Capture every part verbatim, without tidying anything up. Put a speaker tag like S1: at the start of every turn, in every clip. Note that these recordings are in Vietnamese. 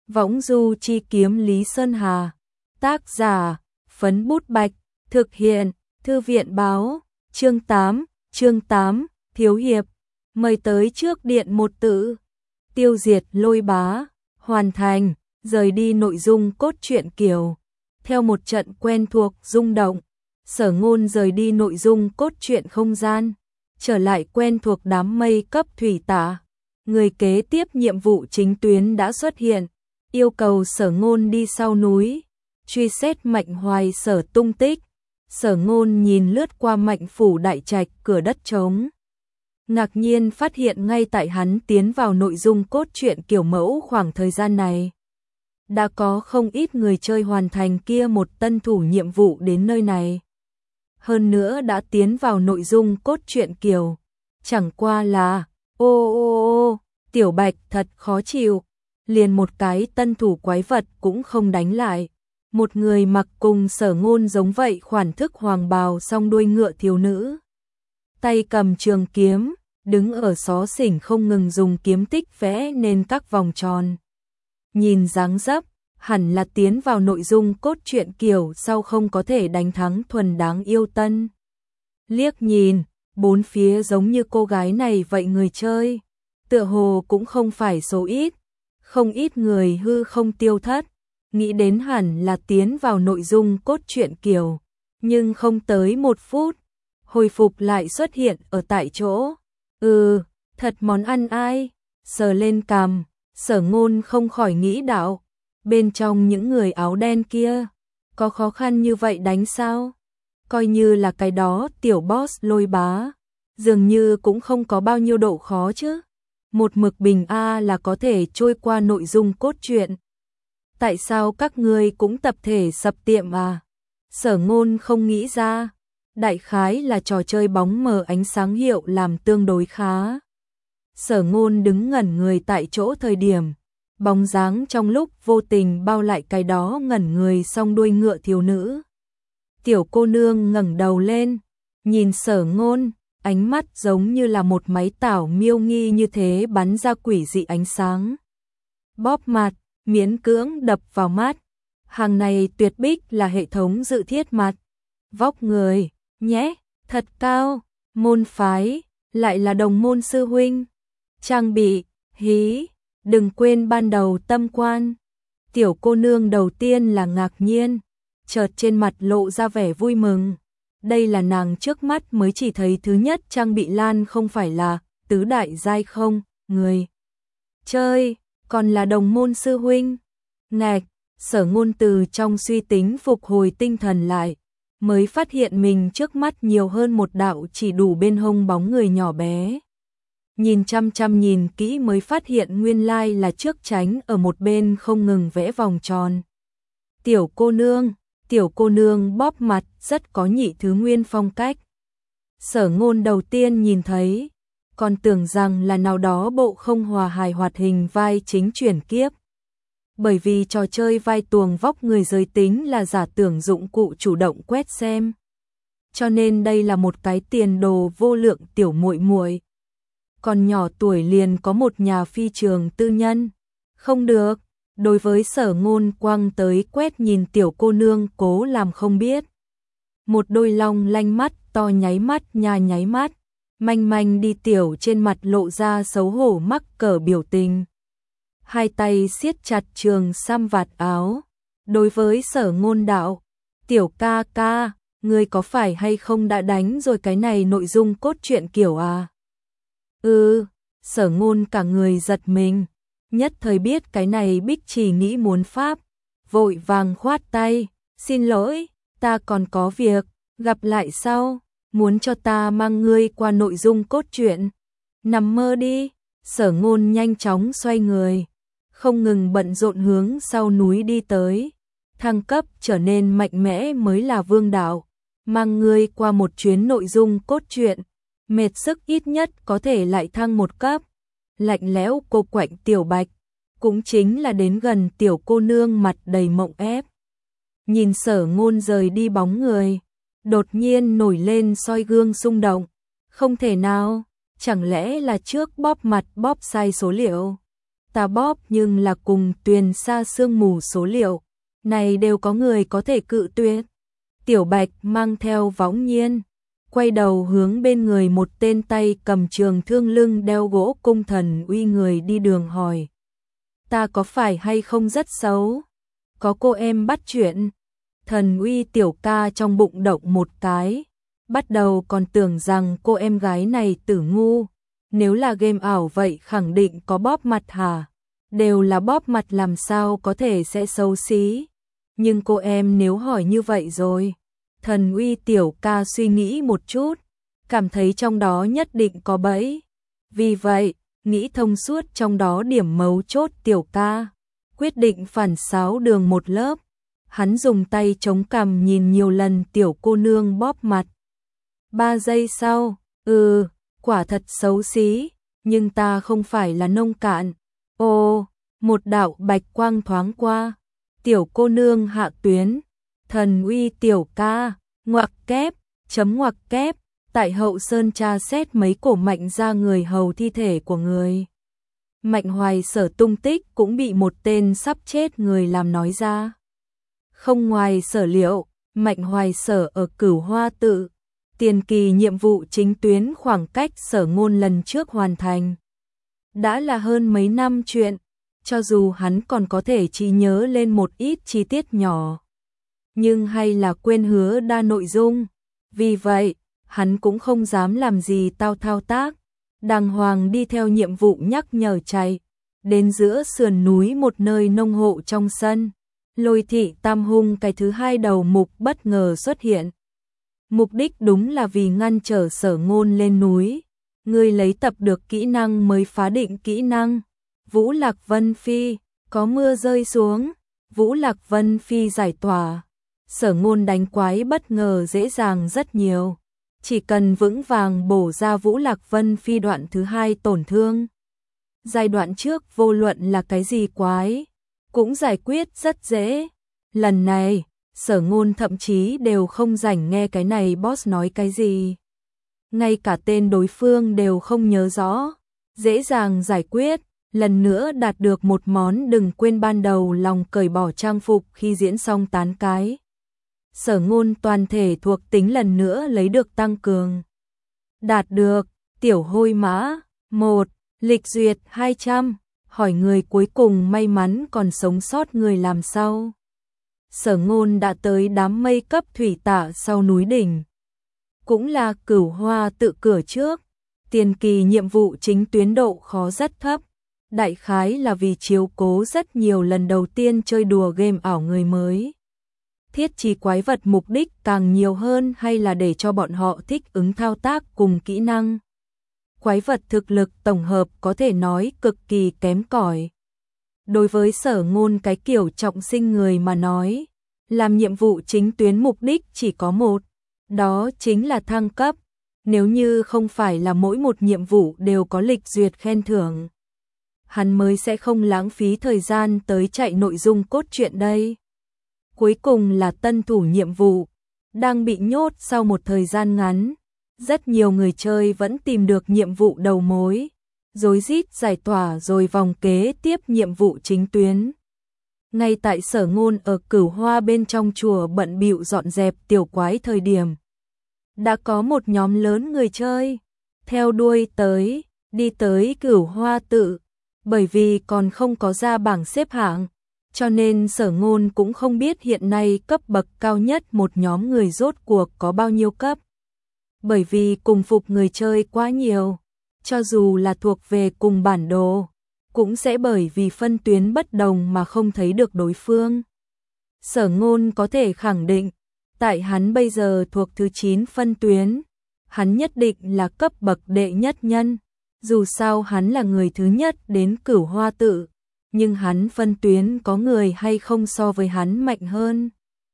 S1: Võng du chi kiếm Lý Sơn Hà. Tác giả, Phấn Bút Bạch. Thực hiện, Thư viện báo. Chương tám, chương tám, Thiếu Hiệp. Mời tới trước điện một tự. Tiêu diệt Lôi Bá. Hoàn thành, rời đi nội dung cốt truyện Kiều. Theo một trận quen thuộc rung động, Sở Ngôn rời đi nội dung cốt truyện không gian, trở lại quen thuộc đám mây cấp thủy tả. Người kế tiếp nhiệm vụ chính tuyến đã xuất hiện, yêu cầu Sở Ngôn đi sau núi, truy xét Mạnh Hoài Sở tung tích. Sở Ngôn nhìn lướt qua Mạnh phủ đại trạch cửa đất trống, ngạc nhiên phát hiện ngay tại hắn tiến vào nội dung cốt truyện kiểu mẫu khoảng thời gian này, đã có không ít người chơi hoàn thành kia một tân thủ nhiệm vụ đến nơi này. Hơn nữa đã tiến vào nội dung cốt truyện Kiều. Chẳng qua là, ô ô ô, Tiểu Bạch thật khó chịu, liền một cái tân thủ quái vật cũng không đánh lại. Một người mặc cùng Sở Ngôn giống vậy khoản thức hoàng bào song đuôi ngựa thiếu nữ, tay cầm trường kiếm, đứng ở xó xỉnh không ngừng dùng kiếm tích vẽ nên các vòng tròn. Nhìn dáng dấp, hẳn là tiến vào nội dung cốt truyện Kiều sau không có thể đánh thắng thuần đáng yêu tân. Liếc nhìn, bốn phía giống như cô gái này vậy người chơi, tựa hồ cũng không phải số ít, không ít người hư không tiêu thất, nghĩ đến hẳn là tiến vào nội dung cốt truyện Kiều, nhưng không tới một phút, hồi phục lại xuất hiện ở tại chỗ. Ừ, thật món ăn ai? Sờ lên cằm, Sở Ngôn không khỏi nghĩ đạo, bên trong những người áo đen kia, có khó khăn như vậy đánh sao? Coi như là cái đó tiểu boss Lôi Bá, dường như cũng không có bao nhiêu độ khó chứ. Một mực bình A là có thể trôi qua nội dung cốt truyện. Tại sao các ngươi cũng tập thể sập tiệm à? Sở Ngôn không nghĩ ra, đại khái là trò chơi bóng mờ ánh sáng hiệu làm tương đối khá. Sở Ngôn đứng ngẩn người tại chỗ thời điểm, bóng dáng trong lúc vô tình bao lại cái đó ngẩn người song đuôi ngựa thiếu nữ. Tiểu cô nương ngẩng đầu lên, nhìn Sở Ngôn, ánh mắt giống như là một máy tảo miêu nghi như thế bắn ra quỷ dị ánh sáng. Bóp mặt, miễn cưỡng đập vào mắt. Hàng này tuyệt bích là hệ thống dự thiết mặt. Vóc người, nhé, thật cao, môn phái, lại là đồng môn sư huynh. Trang bị, hí, đừng quên ban đầu tâm quan. Tiểu cô nương đầu tiên là ngạc nhiên, chợt trên mặt lộ ra vẻ vui mừng. Đây là nàng trước mắt mới chỉ thấy thứ nhất trang bị lan không phải là tứ đại giai không, người chơi, còn là đồng môn sư huynh. Ngạch, Sở Ngôn từ trong suy tính phục hồi tinh thần lại, mới phát hiện mình trước mắt nhiều hơn một đạo chỉ đủ bên hông bóng người nhỏ bé. Nhìn chăm chăm nhìn kỹ mới phát hiện nguyên lai là trước tránh ở một bên không ngừng vẽ vòng tròn. Tiểu cô nương, tiểu cô nương bóp mặt rất có nhị thứ nguyên phong cách. Sở Ngôn đầu tiên nhìn thấy, còn tưởng rằng là nào đó bộ không hòa hài hoạt hình vai chính chuyển kiếp. Bởi vì trò chơi vai tuồng vóc người giới tính là giả tưởng dụng cụ chủ động quét xem. Cho nên đây là một cái tiền đồ vô lượng tiểu muội muội. Còn nhỏ tuổi liền có một nhà phi trường tư nhân. Không được, đối với Sở Ngôn quăng tới quét nhìn tiểu cô nương cố làm không biết. Một đôi long lanh mắt to nháy mắt nha nháy mắt, manh manh đi tiểu trên mặt lộ ra xấu hổ mắc cỡ biểu tình. Hai tay siết chặt trường sam vạt áo, đối với Sở Ngôn đạo, tiểu ca ca, ngươi có phải hay không đã đánh rồi cái này nội dung cốt truyện Kiều à? Ừ, Sở Ngôn cả người giật mình, nhất thời biết cái này Bích Chỉ nghĩ muốn pháp, vội vàng khoát tay, xin lỗi, ta còn có việc, gặp lại sau, muốn cho ta mang ngươi qua nội dung cốt truyện. Nằm mơ đi. Sở Ngôn nhanh chóng xoay người, không ngừng bận rộn hướng sau núi đi tới. Thăng cấp trở nên mạnh mẽ mới là vương đạo, mang ngươi qua một chuyến nội dung cốt truyện, mệt sức ít nhất có thể lại thăng một cấp. Lạnh lẽo cô quạnh Tiểu Bạch, cũng chính là đến gần tiểu cô nương mặt đầy mộng ép. Nhìn Sở Ngôn rời đi bóng người, đột nhiên nổi lên soi gương xung động. Không thể nào, chẳng lẽ là trước bóp mặt bóp sai số liệu. ta bóp nhưng là cùng Tuyền xa sương mù số liệu, này đều có người có thể cự tuyệt. Tiểu Bạch mang theo võng nhiên, quay đầu hướng bên người một tên tay cầm trường thương lưng đeo gỗ cung thần uy người đi đường hỏi. Ta có phải hay không rất xấu? Có cô em bắt chuyện? Thần uy tiểu ca trong bụng động một cái, bắt đầu còn tưởng rằng cô em gái này tử ngu. Nếu là game ảo vậy khẳng định có bóp mặt hả? Đều là bóp mặt làm sao có thể sẽ xấu xí. Nhưng cô em nếu hỏi như vậy rồi. Thần uy tiểu ca suy nghĩ một chút, cảm thấy trong đó nhất định có bẫy. Vì vậy, nghĩ thông suốt trong đó điểm mấu chốt tiểu ca, quyết định phản xáo đường một lớp. Hắn dùng tay chống cằm nhìn nhiều lần tiểu cô nương bóp mặt. Ba giây sau, ừ, quả thật xấu xí, nhưng ta không phải là nông cạn. Ô, một đạo bạch quang thoáng qua, tiểu cô nương hạ tuyến. Thần uy tiểu ca, ngoặc kép, chấm ngoặc kép, tại Hậu Sơn tra xét mấy cổ Mạnh ra người hầu thi thể của người. Mạnh Hoài Sở tung tích cũng bị một tên sắp chết người làm nói ra. Không ngoài sở liệu, Mạnh Hoài Sở ở Cửu Hoa Tự, tiền kỳ nhiệm vụ chính tuyến khoảng cách Sở Ngôn lần trước hoàn thành. Đã là hơn mấy năm chuyện, cho dù hắn còn có thể chỉ nhớ lên một ít chi tiết nhỏ, nhưng hay là quên hứa đa nội dung. Vì vậy, hắn cũng không dám làm gì tao thao tác, đàng hoàng đi theo nhiệm vụ nhắc nhở chạy, đến giữa sườn núi một nơi nông hộ trong sân. Lôi thị tam hung cái thứ hai đầu mục bất ngờ xuất hiện. Mục đích đúng là vì ngăn trở Sở Ngôn lên núi. Người lấy tập được kỹ năng mới phá định kỹ năng. Vũ Lạc Vân Phi, có mưa rơi xuống. Vũ Lạc Vân Phi giải tỏa. Sở Ngôn đánh quái bất ngờ dễ dàng rất nhiều. Chỉ cần vững vàng bổ ra Vũ Lạc Vân Phi đoạn thứ hai tổn thương. Giai đoạn trước vô luận là cái gì quái, cũng giải quyết rất dễ. Lần này, Sở Ngôn thậm chí đều không rảnh nghe cái này boss nói cái gì. Ngay cả tên đối phương đều không nhớ rõ. Dễ dàng giải quyết, lần nữa đạt được một món đừng quên ban đầu lòng cởi bỏ trang phục khi diễn xong tán cái. Sở Ngôn toàn thể thuộc tính lần nữa lấy được tăng cường. Đạt được, tiểu hôi mã, một, lịch duyệt hai trăm, hỏi người cuối cùng may mắn còn sống sót người làm sao. Sở Ngôn đã tới đám mây cấp thủy tả sau núi đỉnh. Cũng là Cửu Hoa Tự cửa trước, tiền kỳ nhiệm vụ chính tuyến độ khó rất thấp. Đại khái là vì chiếu cố rất nhiều lần đầu tiên chơi đùa game ảo người mới. Thiết trí quái vật mục đích càng nhiều hơn hay là để cho bọn họ thích ứng thao tác cùng kỹ năng. Quái vật thực lực tổng hợp có thể nói cực kỳ kém cỏi. Đối với Sở Ngôn cái kiểu trọng sinh người mà nói, làm nhiệm vụ chính tuyến mục đích chỉ có một, đó chính là thăng cấp. Nếu như không phải là mỗi một nhiệm vụ đều có lịch duyệt khen thưởng, hắn mới sẽ không lãng phí thời gian tới chạy nội dung cốt truyện đây. Cuối cùng là tân thủ nhiệm vụ, đang bị nhốt sau một thời gian ngắn. Rất nhiều người chơi vẫn tìm được nhiệm vụ đầu mối, rối rít giải tỏa rồi vòng kế tiếp nhiệm vụ chính tuyến. Ngay tại Sở Ngôn ở Cửu Hoa bên trong chùa bận bịu dọn dẹp tiểu quái thời điểm, đã có một nhóm lớn người chơi theo đuôi tới, đi tới Cửu Hoa Tự. Bởi vì còn không có ra bảng xếp hạng, cho nên Sở Ngôn cũng không biết hiện nay cấp bậc cao nhất một nhóm người rốt cuộc có bao nhiêu cấp. Bởi vì cùng phục người chơi quá nhiều, cho dù là thuộc về cùng bản đồ, cũng sẽ bởi vì phân tuyến bất đồng mà không thấy được đối phương. Sở Ngôn có thể khẳng định, tại hắn bây giờ thuộc thứ chín phân tuyến, hắn nhất định là cấp bậc đệ nhất nhân. Dù sao hắn là người thứ nhất đến Cửu Hoa Tự, nhưng hắn phân tuyến có người hay không so với hắn mạnh hơn.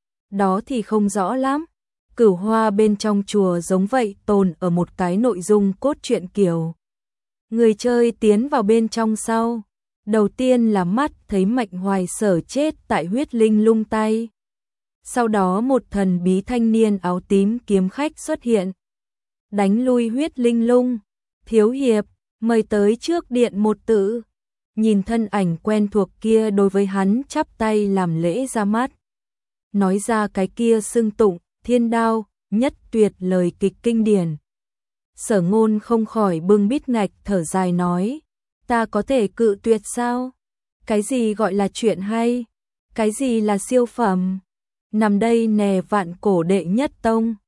S1: Đó thì không rõ lắm. Cửu Hoa bên trong chùa giống vậy tồn ở một cái nội dung cốt truyện kiểu. Người chơi tiến vào bên trong sau. Đầu tiên là mắt thấy Mạnh Hoài Sở chết tại huyết linh lung tay. Sau đó một thần bí thanh niên áo tím kiếm khách xuất hiện. Đánh lui huyết linh lung. Thiếu hiệp, mời tới trước điện một tự. nhìn thân ảnh quen thuộc kia đối với hắn chắp tay làm lễ ra mắt. Nói ra cái kia xưng tụng, thiên đao, nhất tuyệt lời kịch kinh điển. Sở Ngôn không khỏi bưng bít ngạch thở dài nói, ta có thể cự tuyệt sao? Cái gì gọi là chuyện hay? Cái gì là siêu phẩm? Nằm đây nè vạn cổ đệ nhất tông.